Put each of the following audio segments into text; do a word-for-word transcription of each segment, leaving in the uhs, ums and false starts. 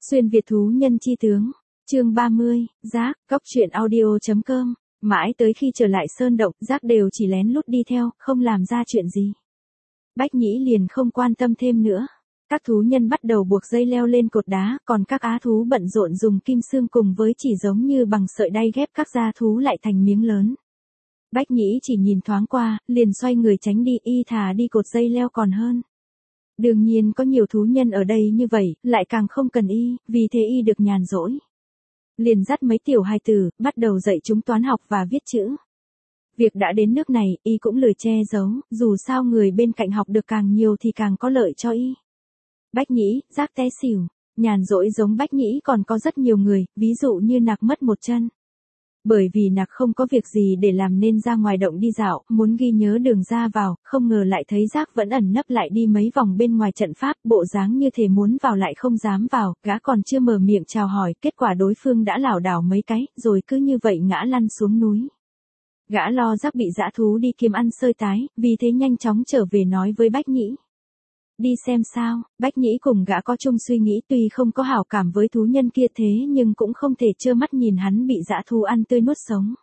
Xuyên Việt thú nhân chi tướng, chương ba mươi, Giác, Cóc truyện audio chấm com. Mãi tới khi trở lại sơn động, Giác đều chỉ lén lút đi theo, không làm ra chuyện gì. Bách Nhĩ liền không quan tâm thêm nữa. Các thú nhân bắt đầu buộc dây leo lên cột đá, còn các á thú bận rộn dùng kim xương cùng với chỉ giống như bằng sợi đay ghép các da thú lại thành miếng lớn. Bách Nhĩ chỉ nhìn thoáng qua, liền xoay người tránh đi, y thà đi cột dây leo còn hơn. Đương nhiên có nhiều thú nhân ở đây như vậy, lại càng không cần y, vì thế y được nhàn rỗi. Liền dắt mấy tiểu hài tử, bắt đầu dạy chúng toán học và viết chữ. Việc đã đến nước này, y cũng lười che giấu, dù sao người bên cạnh học được càng nhiều thì càng có lợi cho y. Bách Nhĩ, Giác té xỉu. Nhàn rỗi giống Bách Nhĩ còn có rất nhiều người, ví dụ như Nặc mất một chân. Bởi vì Nặc không có việc gì để làm nên ra ngoài động đi dạo, muốn ghi nhớ đường ra vào, không ngờ lại thấy Giác vẫn ẩn nấp lại đi mấy vòng bên ngoài trận pháp, bộ dáng như thể muốn vào lại không dám vào, gã còn chưa mở miệng chào hỏi, kết quả đối phương đã lảo đảo mấy cái, rồi cứ như vậy ngã lăn xuống núi. Gã lo Giác bị dã thú đi kiếm ăn xơi tái, vì thế nhanh chóng trở về nói với Bách Nhĩ. Đi xem sao, Bách Nhĩ cùng gã có chung suy nghĩ, tuy không có hảo cảm với thú nhân kia thế nhưng cũng không thể trơ mắt nhìn hắn bị dã thú ăn tươi nuốt sống.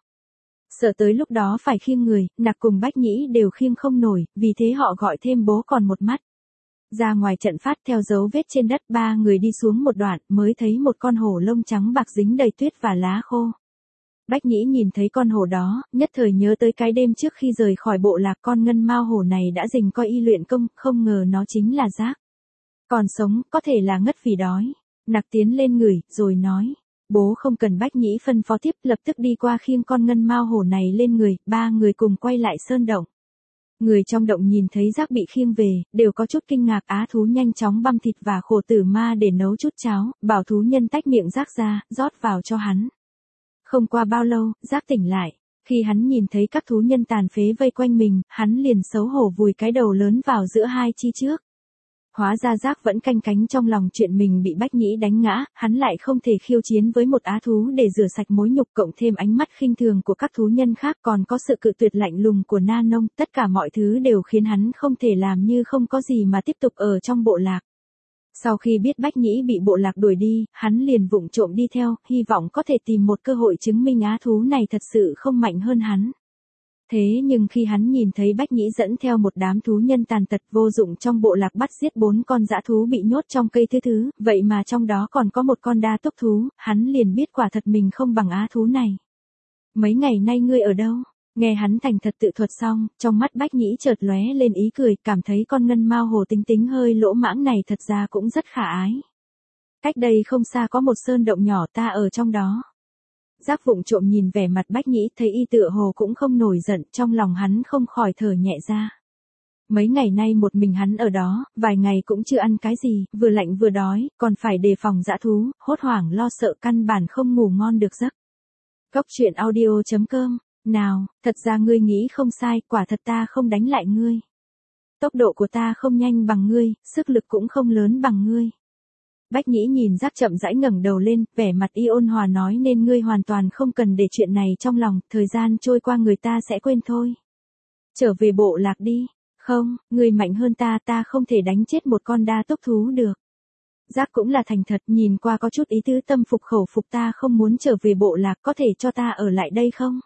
Sợ tới lúc đó phải khiêng người, Nặc cùng Bách Nhĩ đều khiêng không nổi, vì thế họ gọi thêm bố còn một mắt. Ra ngoài trận phát theo dấu vết trên đất, ba người đi xuống một đoạn mới thấy một con hổ lông trắng bạc dính đầy tuyết và lá khô. Bách Nhĩ nhìn thấy con hổ đó, nhất thời nhớ tới cái đêm trước khi rời khỏi bộ lạc, con ngân mao hổ này đã rình coi y luyện công, không ngờ nó chính là Giác. Còn sống, có thể là ngất vì đói. Nặc tiến lên ngửi, rồi nói. Bố không cần Bách Nhĩ phân phó tiếp, lập tức đi qua khiêng con ngân mao hổ này lên người, ba người cùng quay lại sơn động. Người trong động nhìn thấy Giác bị khiêng về, đều có chút kinh ngạc. Á thú nhanh chóng băm thịt và khổ tử ma để nấu chút cháo, bảo thú nhân tách miệng Giác ra, rót vào cho hắn. Không qua bao lâu, Giác tỉnh lại. Khi hắn nhìn thấy các thú nhân tàn phế vây quanh mình, hắn liền xấu hổ vùi cái đầu lớn vào giữa hai chi trước. Hóa ra Giác vẫn canh cánh trong lòng chuyện mình bị Bách Nhĩ đánh ngã, hắn lại không thể khiêu chiến với một á thú để rửa sạch mối nhục, cộng thêm ánh mắt khinh thường của các thú nhân khác, còn có sự cự tuyệt lạnh lùng của Na Nông, tất cả mọi thứ đều khiến hắn không thể làm như không có gì mà tiếp tục ở trong bộ lạc. Sau khi biết Bách Nhĩ bị bộ lạc đuổi đi, hắn liền vụng trộm đi theo, hy vọng có thể tìm một cơ hội chứng minh á thú này thật sự không mạnh hơn hắn. Thế nhưng khi hắn nhìn thấy Bách Nhĩ dẫn theo một đám thú nhân tàn tật vô dụng trong bộ lạc bắt giết bốn con dã thú bị nhốt trong cây thứ thứ, vậy mà trong đó còn có một con đa tốc thú, hắn liền biết quả thật mình không bằng á thú này. Mấy ngày nay ngươi ở đâu? Nghe hắn thành thật tự thuật xong, trong mắt Bách Nhĩ chợt lóe lên ý cười, cảm thấy con ngân mao hồ tính tính hơi lỗ mãng này thật ra cũng rất khả ái. Cách đây không xa có một sơn động nhỏ, ta ở trong đó. Giác vụng trộm nhìn vẻ mặt Bách Nhĩ, thấy y tựa hồ cũng không nổi giận, trong lòng hắn không khỏi thở nhẹ ra. Mấy ngày nay một mình hắn ở đó, vài ngày cũng chưa ăn cái gì, vừa lạnh vừa đói, còn phải đề phòng dã thú, hốt hoảng lo sợ căn bản không ngủ ngon được giấc. Cóc truyện audio chấm com. Nào, thật ra ngươi nghĩ không sai, quả thật ta không đánh lại ngươi. Tốc độ của ta không nhanh bằng ngươi, sức lực cũng không lớn bằng ngươi. Bách Nhĩ nhìn Giác chậm rãi ngẩng đầu lên, vẻ mặt y ôn hòa nói, nên ngươi hoàn toàn không cần để chuyện này trong lòng, thời gian trôi qua người ta sẽ quên thôi. Trở về bộ lạc đi. Không, ngươi mạnh hơn ta, ta không thể đánh chết một con đa tốc thú được. Giác cũng là thành thật, nhìn qua có chút ý tứ tâm phục khẩu phục, ta không muốn trở về bộ lạc, có thể cho ta ở lại đây không?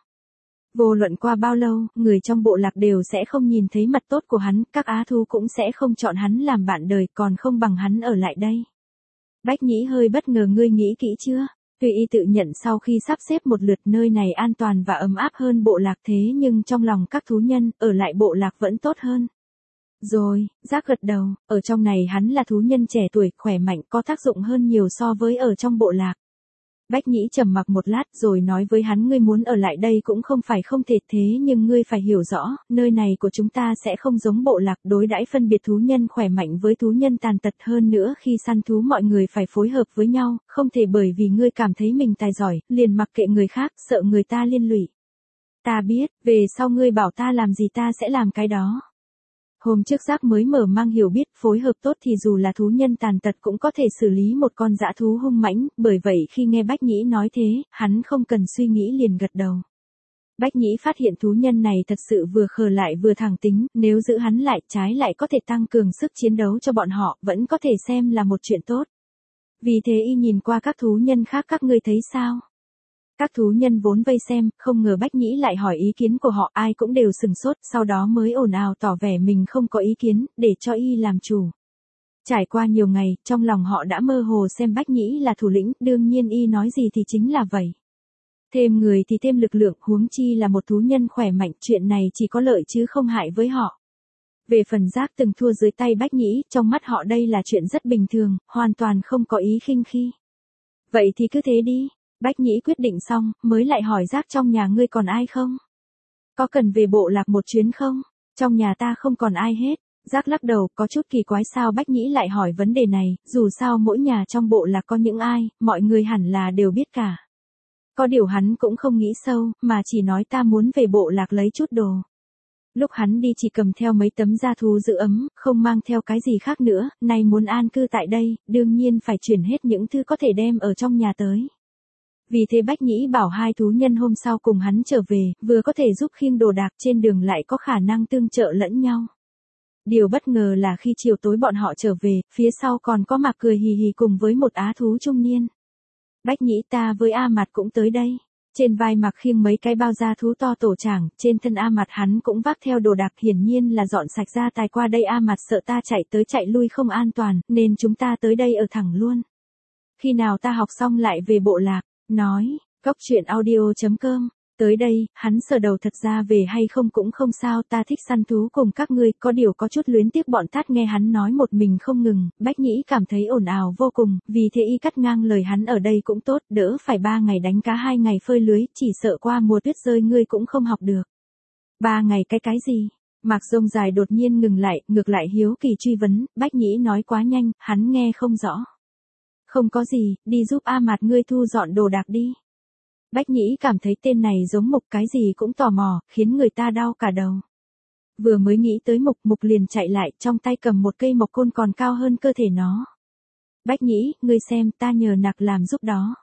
Vô luận qua bao lâu, người trong bộ lạc đều sẽ không nhìn thấy mặt tốt của hắn, các á thú cũng sẽ không chọn hắn làm bạn đời, còn không bằng hắn ở lại đây. Bách Nhĩ hơi bất ngờ, ngươi nghĩ kỹ chưa? Tuy y tự nhận sau khi sắp xếp một lượt nơi này an toàn và ấm áp hơn bộ lạc, thế nhưng trong lòng các thú nhân, ở lại bộ lạc vẫn tốt hơn. Rồi, Giác gật đầu, ở trong này hắn là thú nhân trẻ tuổi, khỏe mạnh, có tác dụng hơn nhiều so với ở trong bộ lạc. Bách Nhĩ trầm mặc một lát rồi nói với hắn, ngươi muốn ở lại đây cũng không phải không thể, thế nhưng ngươi phải hiểu rõ, nơi này của chúng ta sẽ không giống bộ lạc, đối đãi phân biệt thú nhân khỏe mạnh với thú nhân tàn tật, hơn nữa khi săn thú mọi người phải phối hợp với nhau, không thể bởi vì ngươi cảm thấy mình tài giỏi, liền mặc kệ người khác, sợ người ta liên lụy. Ta biết, về sau ngươi bảo ta làm gì ta sẽ làm cái đó. Hôm trước Giác mới mở mang hiểu biết, phối hợp tốt thì dù là thú nhân tàn tật cũng có thể xử lý một con dã thú hung mãnh, bởi vậy khi nghe Bách Nhĩ nói thế, hắn không cần suy nghĩ liền gật đầu. Bách Nhĩ phát hiện thú nhân này thật sự vừa khờ lại vừa thẳng tính, nếu giữ hắn lại, trái lại có thể tăng cường sức chiến đấu cho bọn họ, vẫn có thể xem là một chuyện tốt. Vì thế y nhìn qua các thú nhân khác, các ngươi thấy sao? Các thú nhân vốn vây xem, không ngờ Bách Nhĩ lại hỏi ý kiến của họ, ai cũng đều sừng sốt, sau đó mới ồn ào tỏ vẻ mình không có ý kiến, để cho y làm chủ. Trải qua nhiều ngày, trong lòng họ đã mơ hồ xem Bách Nhĩ là thủ lĩnh, đương nhiên y nói gì thì chính là vậy. Thêm người thì thêm lực lượng, huống chi là một thú nhân khỏe mạnh, chuyện này chỉ có lợi chứ không hại với họ. Về phần Giác từng thua dưới tay Bách Nhĩ, trong mắt họ đây là chuyện rất bình thường, hoàn toàn không có ý khinh khi. Vậy thì cứ thế đi. Bách Nhĩ quyết định xong, mới lại hỏi Giác, trong nhà ngươi còn ai không? Có cần về bộ lạc một chuyến không? Trong nhà ta không còn ai hết. Giác lắc đầu, có chút kỳ quái sao Bách Nhĩ lại hỏi vấn đề này, dù sao mỗi nhà trong bộ lạc có những ai, mọi người hẳn là đều biết cả. Có điều hắn cũng không nghĩ sâu, mà chỉ nói ta muốn về bộ lạc lấy chút đồ. Lúc hắn đi chỉ cầm theo mấy tấm da thú giữ ấm, không mang theo cái gì khác nữa, nay muốn an cư tại đây, đương nhiên phải chuyển hết những thứ có thể đem ở trong nhà tới. Vì thế Bách Nhĩ bảo hai thú nhân hôm sau cùng hắn trở về, vừa có thể giúp khiêng đồ đạc trên đường lại có khả năng tương trợ lẫn nhau. Điều bất ngờ là khi chiều tối bọn họ trở về, phía sau còn có Mạc cười hì hì cùng với một á thú trung niên. Bách Nhĩ, ta với A Mạt cũng tới đây. Trên vai Mạc khiêng mấy cái bao da thú to tổ tràng, trên thân A Mạt hắn cũng vác theo đồ đạc, hiển nhiên là dọn sạch gia tài qua đây. A Mạt sợ ta chạy tới chạy lui không an toàn, nên chúng ta tới đây ở thẳng luôn. Khi nào ta học xong lại về bộ lạc, nói, góc truyện audio chấm com. Tới đây, hắn sờ đầu, thật ra về hay không cũng không sao, ta thích săn thú cùng các ngươi, có điều có chút luyến tiếc bọn Tát. Nghe hắn nói một mình không ngừng, Bách Nhĩ cảm thấy ồn ào vô cùng, vì thế y cắt ngang lời hắn, ở đây cũng tốt, đỡ phải ba ngày đánh cá hai ngày phơi lưới, chỉ sợ qua mùa tuyết rơi ngươi cũng không học được. Ba ngày cái cái gì? Mạc Rông Dài đột nhiên ngừng lại, ngược lại hiếu kỳ truy vấn, Bách Nhĩ nói quá nhanh, hắn nghe không rõ. Không có gì, đi giúp A Mạt ngươi thu dọn đồ đạc đi. Bách Nhĩ cảm thấy tên này giống Mục, cái gì cũng tò mò, khiến người ta đau cả đầu. Vừa mới nghĩ tới Mục, Mục liền chạy lại, trong tay cầm một cây mộc côn còn cao hơn cơ thể nó. Bách Nhĩ, ngươi xem, ta nhờ nặc làm giúp đó.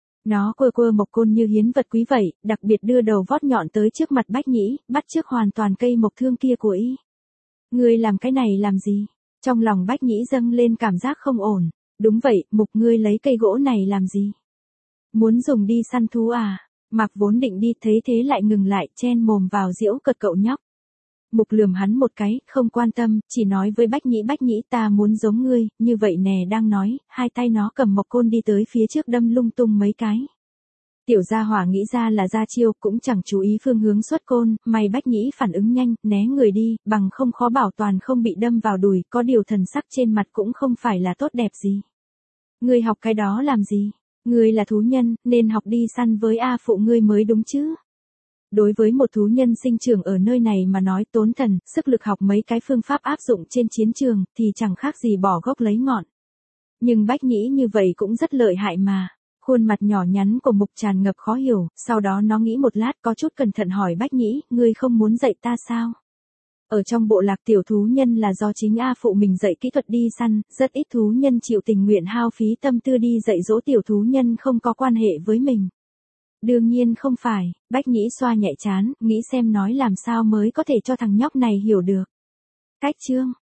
Nó quơ quơ mộc côn như hiến vật quý vậy, đặc biệt đưa đầu vót nhọn tới trước mặt Bách Nhĩ, bắt chước hoàn toàn cây mộc thương kia của y. Ngươi làm cái này làm gì? Trong lòng Bách Nhĩ dâng lên cảm giác không ổn. Đúng vậy, Mục, ngươi lấy cây gỗ này làm gì? Muốn dùng đi săn thú à? Mạc vốn định đi, thấy thế lại ngừng lại, chen mồm vào giễu cợt cậu nhóc. Mục lườm hắn một cái, không quan tâm, chỉ nói với Bách Nhĩ, Bách Nhĩ, ta muốn giống ngươi, như vậy nè. Đang nói, hai tay nó cầm mộc côn đi tới phía trước đâm lung tung mấy cái. Tiểu gia hỏa nghĩ ra là ra chiêu, cũng chẳng chú ý phương hướng xuất côn, may Bách Nhĩ phản ứng nhanh, né người đi, bằng không khó bảo toàn không bị đâm vào đùi, có điều thần sắc trên mặt cũng không phải là tốt đẹp gì. Ngươi học cái đó làm gì? Ngươi là thú nhân, nên học đi săn với A phụ ngươi mới đúng chứ. Đối với một thú nhân sinh trưởng ở nơi này mà nói, tốn thần, sức lực học mấy cái phương pháp áp dụng trên chiến trường, thì chẳng khác gì bỏ gốc lấy ngọn. Nhưng Bách Nhĩ như vậy cũng rất lợi hại mà. Khuôn mặt nhỏ nhắn của Mục tràn ngập khó hiểu, sau đó nó nghĩ một lát, có chút cẩn thận hỏi Bách Nhĩ, ngươi không muốn dạy ta sao? Ở trong bộ lạc tiểu thú nhân là do chính A phụ mình dạy kỹ thuật đi săn, rất ít thú nhân chịu tình nguyện hao phí tâm tư đi dạy dỗ tiểu thú nhân không có quan hệ với mình. Đương nhiên không phải, Bách Nhĩ xoa nhẹ trán, nghĩ xem nói làm sao mới có thể cho thằng nhóc này hiểu được. Cách chương